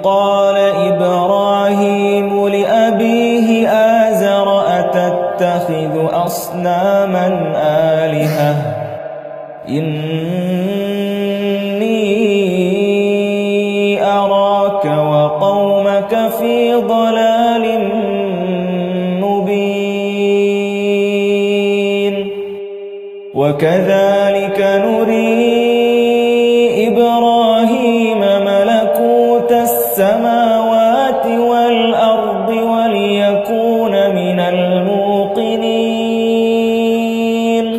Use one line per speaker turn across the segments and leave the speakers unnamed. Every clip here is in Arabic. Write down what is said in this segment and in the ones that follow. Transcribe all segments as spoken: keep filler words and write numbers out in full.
قال إبراهيم لأبيه آزر أتتخذ أصناما آلهة إني أراك وقومك في ضلال مبين وكذلك نري إبراهيم ملكوت السماوات والأرض وليكون من الموقنين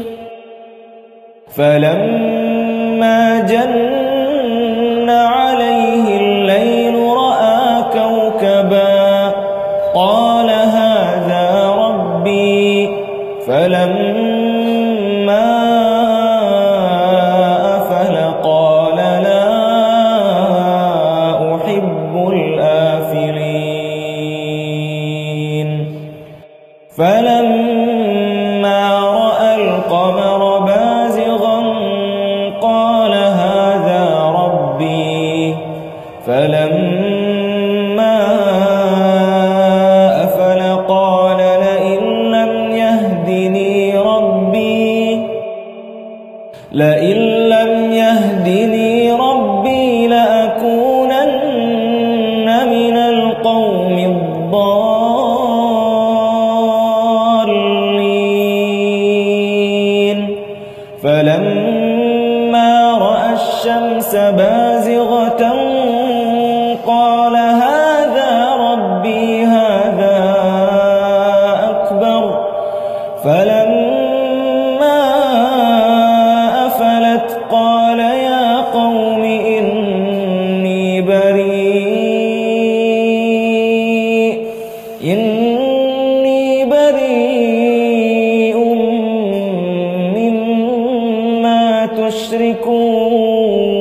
فلما جن عليه الليل رأى كوكبا قال هذا ربي فلما أفل قال لا أحب الآفلين فلما رأى القمر بازغا قال هذا ربي فلما أفل قال لئن لم يهدني ربي لئن لم يهدني ربي لأكونن من القوم الضالين فلما رأى الشمس بازغة قال هذا ربي هذا أكبر فلما أفلت قال يا قوم إني بريء إني بريء مما تشركون